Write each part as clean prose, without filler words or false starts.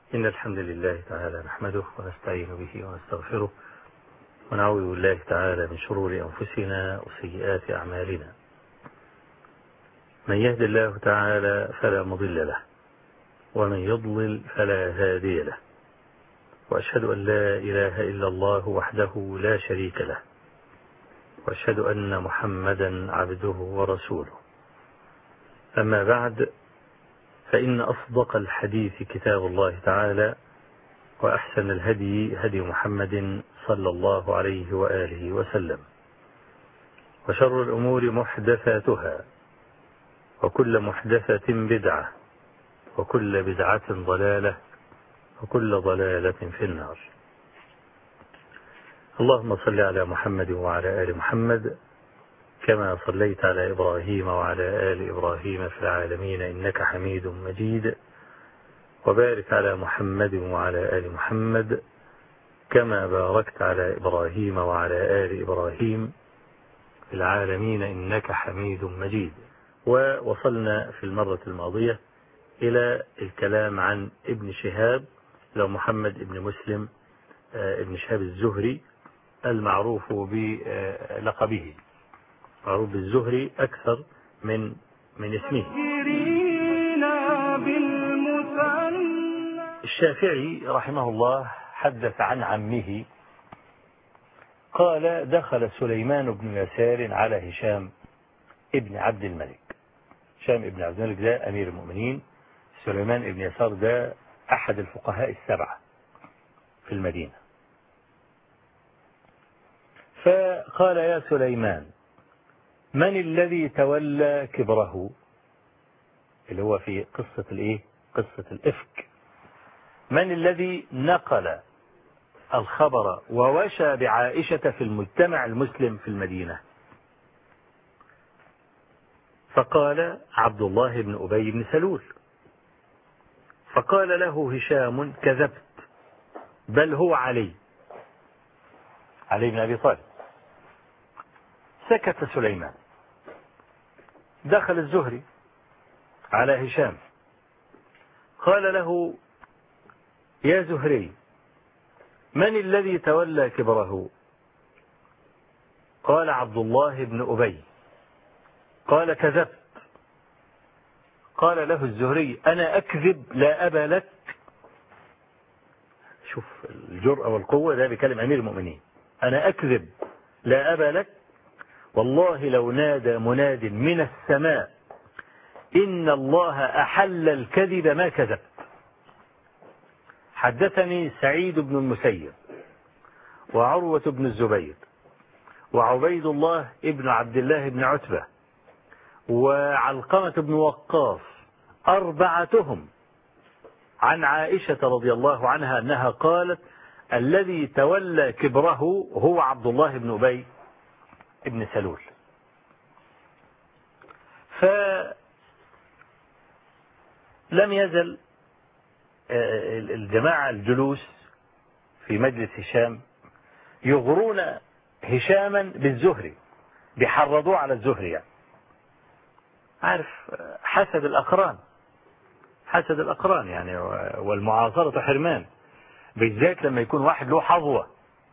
إن الحمد لله تعالى نحمده ونستعين به ونستغفره ونعوذ بالله تعالى من شرور أنفسنا وسيئات أعمالنا. من يهد الله تعالى فلا مضل له ومن يضلل فلا هادي له، وأشهد أن لا إله إلا الله وحده لا شريك له، وأشهد أن محمدا عبده ورسوله. أما بعد، فإن أصدق الحديث كتاب الله تعالى، وأحسن الهدي هدي محمد صلى الله عليه وآله وسلم، وشر الأمور محدثاتها، وكل محدثة بدعة، وكل بدعة ضلالة، وكل ضلالة في النار. اللهم صل على محمد وعلى آل محمد كما صليت على إبراهيم وعلى آل إبراهيم في العالمين إنك حميد مجيد، وبارك على محمد وعلى آل محمد كما باركت على إبراهيم وعلى آل إبراهيم في العالمين إنك حميد مجيد. ووصلنا في المرة الماضية إلى الكلام عن ابن شهاب، لو محمد ابن مسلم ابن شهاب الزهري المعروف بلقبه، معروف بالزهري أكثر من اسمه. الشافعي رحمه الله حدث عن عمه قال: دخل سليمان بن يسار على هشام ابن عبد الملك. هشام ابن عبد الملك ده أمير المؤمنين، سليمان ابن يسار ده أحد الفقهاء السبعة في المدينة. فقال: يا سليمان، من الذي تولى كبره؟ اللي هو في قصة الإفك. من الذي نقل الخبر ووشى بعائشة في المجتمع المسلم في المدينة؟ فقال: عبد الله بن أبي بن سلول. فقال له هشام: كذبت، بل هو علي بن أبي طالب. سكت سليمان. دخل الزهري على هشام قال له: يا زهري، من الذي تولى كبره؟ قال: عبد الله بن أبي. قال: كذبت. قال له الزهري: أنا أكذب لا أبا لك. شوف الجرأة والقوة، ده بيكلم أمير المؤمنين. أنا أكذب لا أبا لك، والله لو نادى مناد من السماء إن الله أحل الكذب ما كذبت. حدثني سعيد بن المسيب وعروة بن الزبير وعبيد الله ابن عبد الله بن عتبة وعلقمة بن وقاص، أربعتهم عن عائشة رضي الله عنها أنها قالت: الذي تولى كبره هو عبد الله بن أبي ابن سلول. فلم يزل الجماعة الجلوس في مجلس هشام يغرون هشاما بالزهري، بيحرضوه على الزهري. يعني عارف حسد الأقران يعني، والمعاصرة حرمان، بالذات لما يكون واحد له حظوة.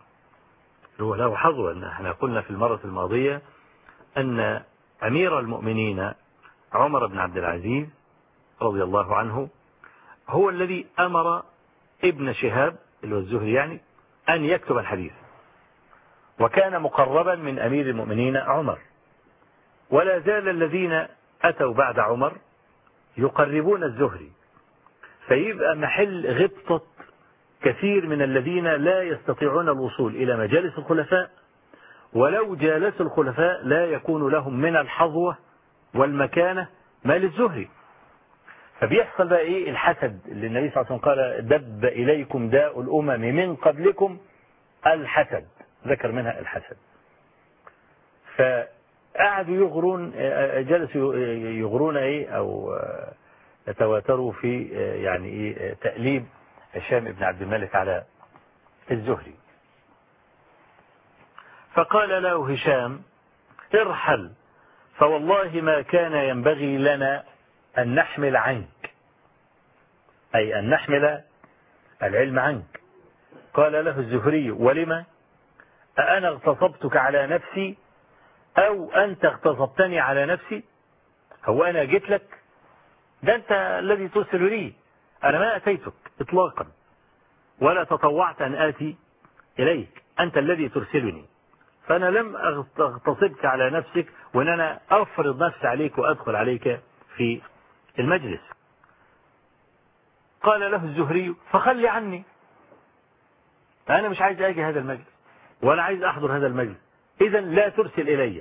احنا قلنا في المرة الماضية أن أمير المؤمنين عمر بن عبد العزيز رضي الله عنه هو الذي أمر ابن شهاب اللي هو الزهري يعني أن يكتب الحديث، وكان مقربا من أمير المؤمنين عمر. ولا زال الذين أتوا بعد عمر يقربون الزهري، فيبقى محل غبطة كثير من الذين لا يستطيعون الوصول إلى مجالس الخلفاء، ولو جالسوا الخلفاء لا يكون لهم من الحظوة والمكانة ما للزهري. فبيحصل بقى إيه؟ الحسد اللي النبي صلى الله عليه وسلم قال: دب إليكم داء الأمم من قبلكم الحسد، ذكر منها الحسد. فقعدوا يغرون، جلسوا يغرون أو يتواتروا في يعني تأليب هشام بن عبد الملك على الزهري. فقال له هشام: ارحل، فوالله ما كان ينبغي لنا أن نحمل عنك، أي أن نحمل العلم عنك. قال له الزهري: ولم؟ أأنا اغتصبتك على نفسي أو أنت اغتصبتني على نفسي؟ هو أنا جيت لك؟ ده أنت الذي ترسل لي، أنا ما أتيتك إطلاقا ولا تطوعت أن آتي إليك، أنت الذي ترسلني، فأنا لم أغتصبك على نفسك وأن أنا أفرض نفسي عليك وأدخل عليك في المجلس. قال له الزهري: فخلي عني، أنا مش عايز أجي هذا المجلس ولا عايز أحضر هذا المجلس، إذا لا ترسل إلي.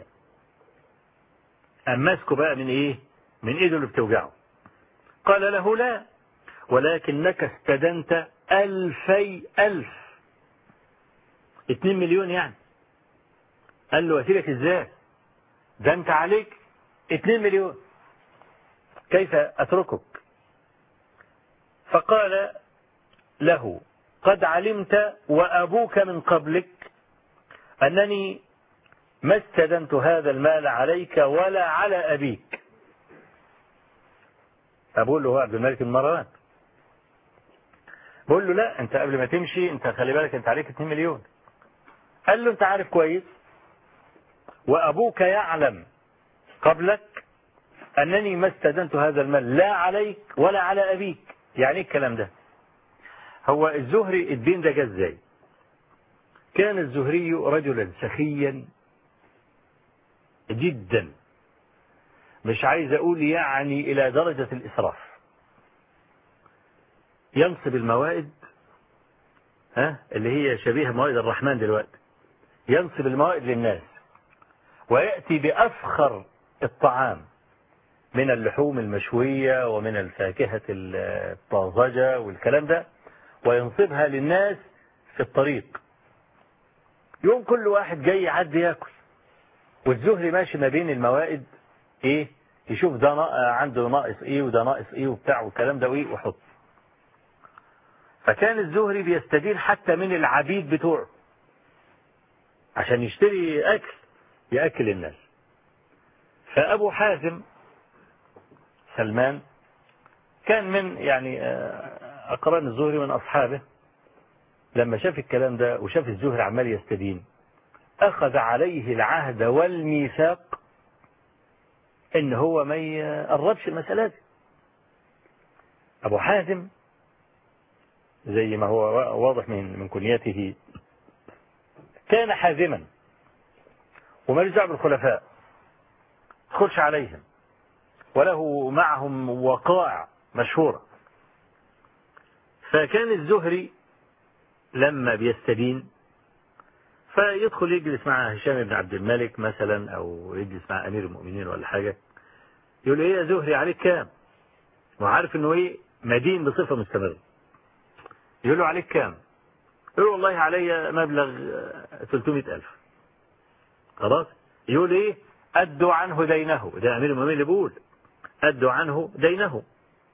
أمسكه بقى من إيه؟ من إيده اللي بتوجعه. قال له: لا، ولكنك استدنت 2000 2 مليون يعني. قال له: أسيبك إزاي؟ ده أنت عليك 2 مليون، كيف أتركك؟ فقال له: قد علمت وأبوك من قبلك أنني ما استدنت هذا المال عليك ولا على أبيك. أقول له عبد الملك بن مروان، بقول له: لا، أنت قبل ما تمشي أنت خلي بالك أنت عليك 2 مليون. قال له: أنت عارف كويس وأبوك يعلم قبلك أنني ما استدنت هذا المال لا عليك ولا على أبيك. يعني إيه الكلام ده؟ هو الزهري الدين ده جه ازاي؟ كان الزهري رجلا سخيا جدا، مش عايز أقول يعني إلى درجة الإسراف. ينصب الموائد، اللي هي شبيهة موائد الرحمن دلوقتي، ينصب الموائد للناس ويأتي بأفخر الطعام من اللحوم المشوية ومن الفاكهة الطازجة والكلام ده، وينصبها للناس في الطريق. يوم كل واحد جاي يعدي ياكل، والزهري ماشي ما بين الموائد، ايه، يشوف ده عنده ناقص ايه وده ناقص ايه وبتاع والكلام ده وايه وحط. فكان الزهري بيستدين حتى من العبيد بتوعه عشان يشتري اكل ياكل الناس. فابو حازم سلمان كان من يعني اقران الزهري من اصحابه، لما شاف الكلام ده وشاف الزهري عمال يستدين اخذ عليه العهد والميثاق ان هو ما يقربش المسألة دي. ابو حازم زي ما هو واضح من كنيته كان حازما ومالوش دعوه بالخلفاء، تدخلش عليهم، وله معهم وقائع مشهورة. فكان الزهري لما بيستدين فيدخل يجلس مع هشام بن عبد الملك مثلا أو يجلس مع أمير المؤمنين ولا حاجة، يقول له: إيه يا زهري عليك كام؟ وعارف إنه إيه مدين بصفة مستمرة. يقول له: عليك كام؟ يقول له: والله علي مبلغ 300,000. خلاص. يقول إيه؟ أدوا عنه دينه. ده أمير المؤمنين اللي بيقول أدوا عنه دينه.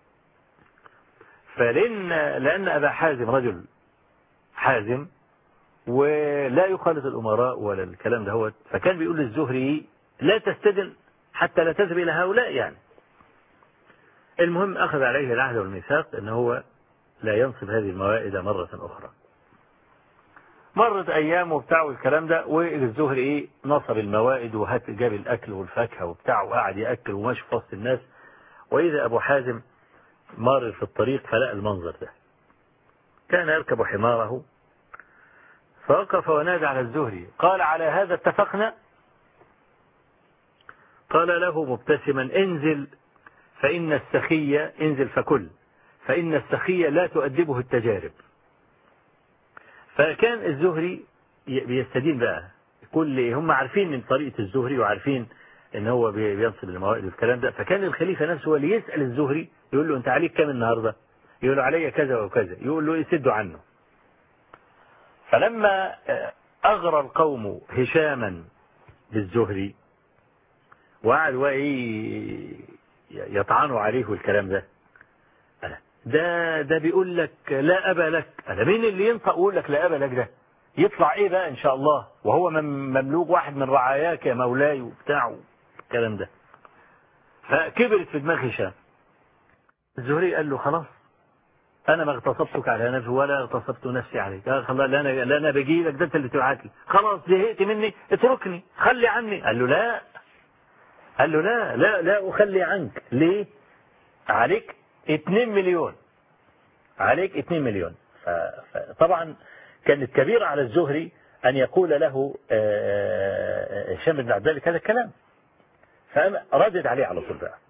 لأن أبا حازم رجل حازم ولا يخالط الأمراء ولا الكلام ده هو، فكان بيقول للزهري: لا تستدن حتى لا تذهب إلى هؤلاء يعني. المهم أخذ عليه العهد والميثاق أنه هو لا ينصب هذه الموائد مرة أخرى. مرت أيام وبتاع والكلام ده، والزهري إيه نصب الموائد جاب الأكل والفاكهة وبتاع وقعد يأكل وماشي في وسط الناس. وإذا أبو حازم مار في الطريق فلقى المنظر ده، كان يركب حماره فوقف ونادى على الزهري، قال: على هذا اتفقنا؟ قال له مبتسما: انزل فإن السخي، انزل فكل، فإن السخي لا تؤدبه التجارب. فكان الزهري بيستدين بقى كل، هم عارفين من طريقة الزهري وعارفين ان هو بينصب الموائد والكلام ده. فكان الخليفة نفسه هو اللي يسأل الزهري، يقول له: انت عليك كام النهاردة؟ يقول له: علي كذا وكذا. يقول له: يسدوا عنه. فلما أغرى القوم هشاما بالزهري وقعدوا يطعنوا عليه والكلام ده بيقول لك لا أبا لك. أنا مين اللي ينطق ويقول لك لا أبا لك؟ ده يطلع إيه بقى إن شاء الله وهو مملوك واحد من رعاياك يا مولاي وبتاع الكلام ده. فكبرت في دماغ هشام. الزهري قال له: خلاص أنا ما اغتصبتك على نفسي ولا اغتصبت نفسي عليك. لا أنا بجي لك، ده أنت اللي تبعت لي، خلاص زهقت مني اتركني خلي عني. قال له لا، قال له لا لا لا أخلي عنك. ليه؟ عليك 2 مليون، عليك 2 مليون. فطبعا كانت كبيرة على الزهري أن يقول له هشام بن عبد الملك هذا الكلام. فردد عليه على طول بقى،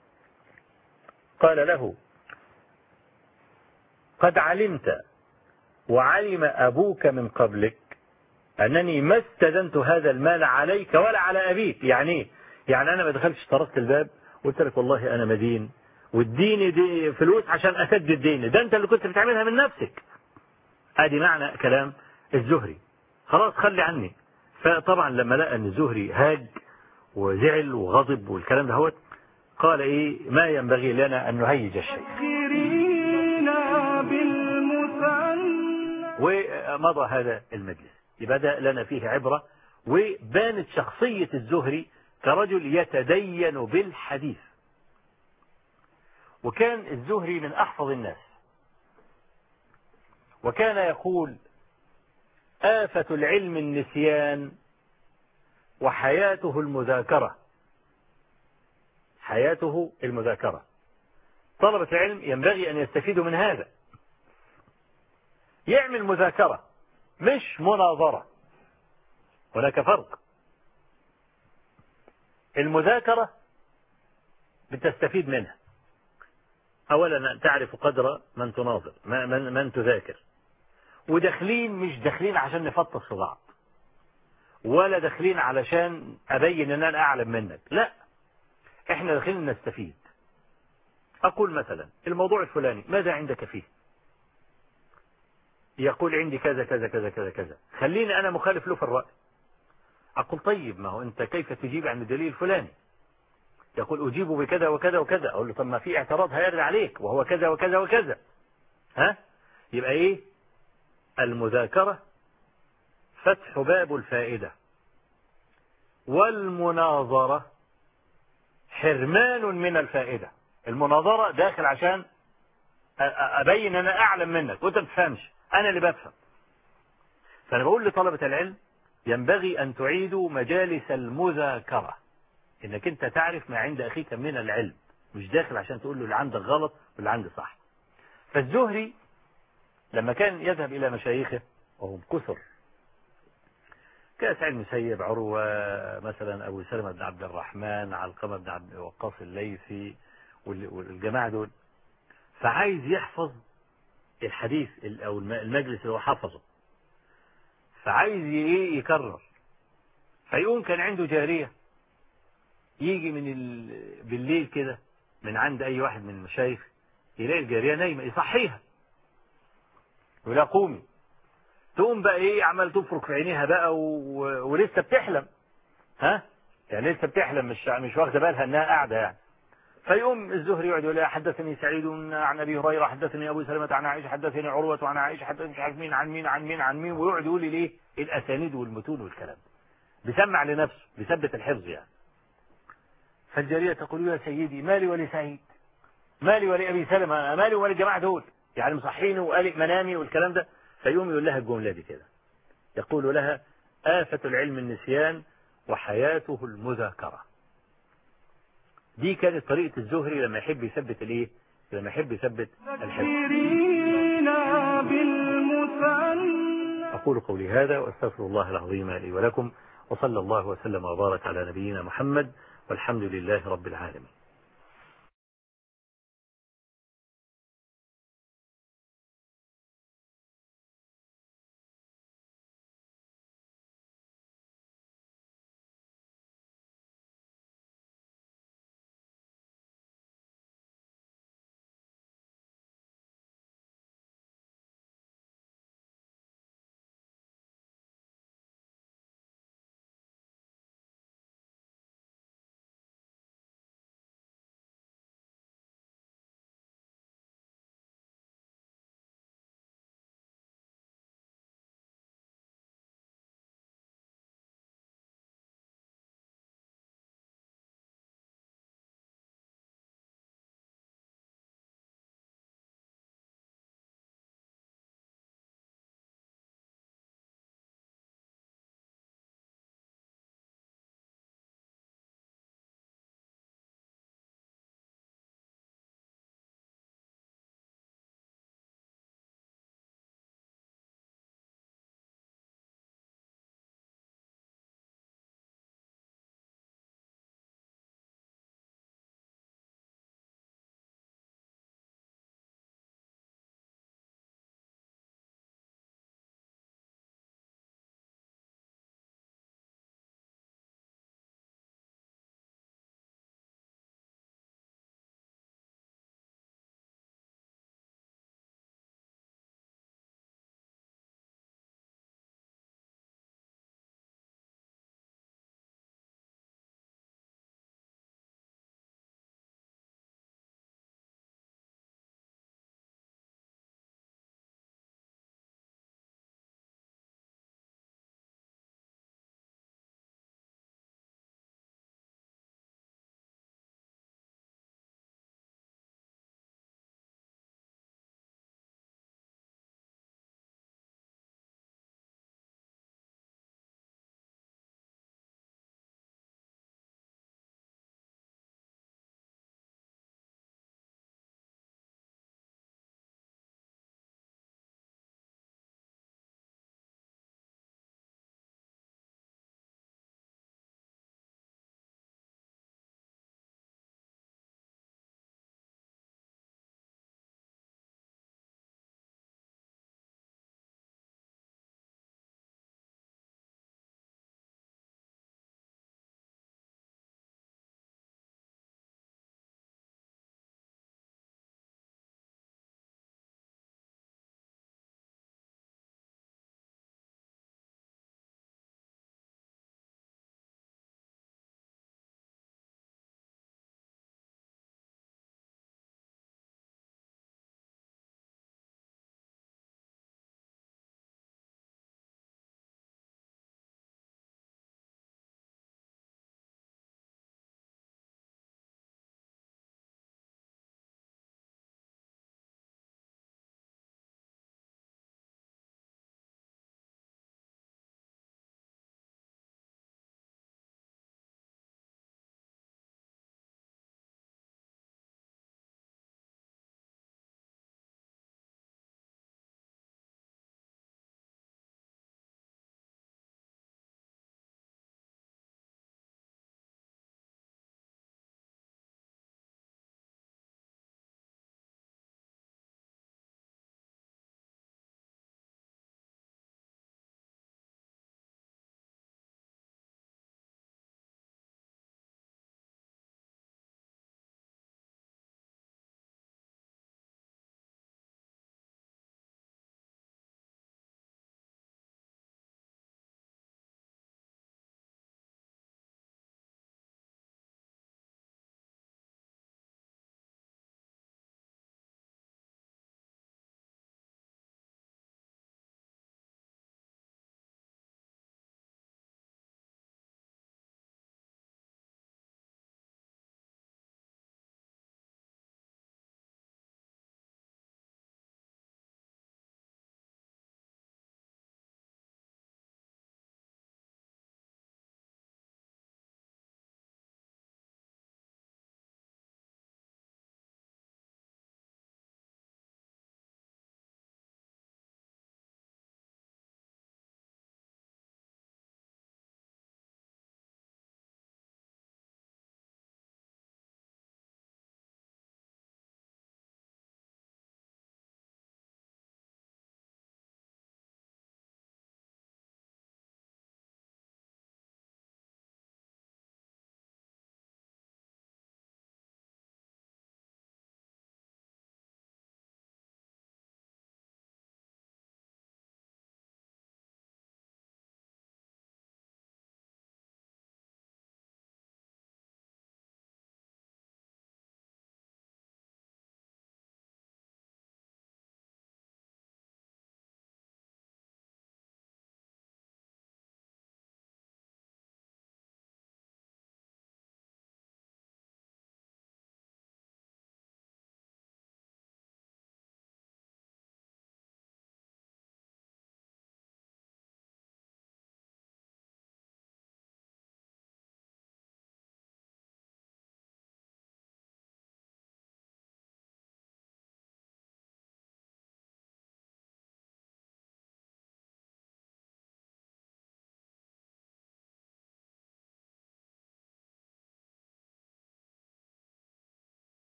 قال له قد علمت وعلم أبوك من قبلك أنني ما استدنت هذا المال عليك ولا على أبيك. يعني يعني أنا ما دخلتش طرقت الباب وقلت لك والله أنا مدين واديني دي فلوس عشان أسدد الدين، ده أنت اللي كنت بتعملها من نفسك. ادي معنى كلام الزهري، خلاص خلي عني. فطبعا لما لقى ان الزهري هاج وزعل وغضب والكلام ده قال ايه ما ينبغي لنا ان نهيج الشيء. ومضى هذا المجلس. بدأ لنا فيه عبرة، وبانت شخصية الزهري كرجل يتدين بالحديث. وكان الزهري من أحفظ الناس، وكان يقول آفة العلم النسيان وحياته المذاكرة. حياته المذاكرة. طلبة العلم ينبغي أن يستفيدوا من هذا، يعمل مذاكرة مش مناظرة. هناك فرق. المذاكرة بتستفيد منها، أولا تعرف قدر من تناظر من تذاكر. وداخلين مش داخلين عشان نفطس في بعض، ولا داخلين علشان أبين أن أنا أعلم منك، لا، إحنا داخلين نستفيد. أقول مثلا الموضوع الفلاني ماذا عندك فيه؟ يقول عندي كذا كذا كذا كذا كذا، خليني أنا مخالف له في الرأي. أقول طيب ما هو أنت كيف تجيب عن الدليل الفلاني؟ يقول أجيب بكذا وكذا وكذا. أقول له طب ما في اعتراض هيرد عليك وهو كذا وكذا وكذا. يبقى إيه؟ المذاكرة فتح باب الفائدة، والمناظرة حرمان من الفائدة. المناظرة داخل عشان أبين أنا أعلم منك وأنت ما بتفهمش، أنا اللي بفهم. فأنا بقول لطلبة العلم ينبغي أن تعيدوا مجالس المذاكرة، إنك أنت تعرف ما عند أخيك من العلم، مش داخل عشان تقول له اللي عندك غلط واللي عندي صح. فالزهري لما كان يذهب إلى مشايخه وهم كثر كسعيد المسيب، عروة مثلا، أبو سلمة بن عبد الرحمن، علقمة بن عبد وقاص الليثي والجماعة دول، فعايز يحفظ الحديث أو المجلس اللي هو حفظه، فعايز يكرر. فيقوم كان عنده جارية يجي بالليل كده من عند أي واحد من المشايخ، يلاقي الجارية نايمة يصحيها ولا قومي، تقوم بقى ايه عمال تفرك في عينيها بقى ولسه بتحلم، يعني لسه بتحلم، مش واخده بالها انها قاعده يعني. فيقوم الزهري يقعد يقول حدثني سعيد عن ابي هريره، حدثني ابو سلمة عن عائشه، حدثني عروه عن عائشه، حدثني مش عارف مين عن مين عن مين عن مين، ويقعد يقول لي ليه الاسانيد والمتون والكلام، بيسمع لنفسه، بيثبت الحفظ يعني. فالجاريه تقول يا سيدي مالي ولسعيد، مالي ولابي سلمة، مالي وللجماعه دول، يعني مصحيني وقالق منامي والكلام ده. فيقوم يقول لها الجمله دي كده، يقول لها آفة العلم النسيان وحياته المذاكرة. دي كانت طريقة الزهري لما يحب يثبت الايه، لما يحب يثبت الحفظ. أقول قولي هذا وأستغفر الله العظيم لي ولكم، وصلى الله وسلم وبارك على نبينا محمد، والحمد لله رب العالمين.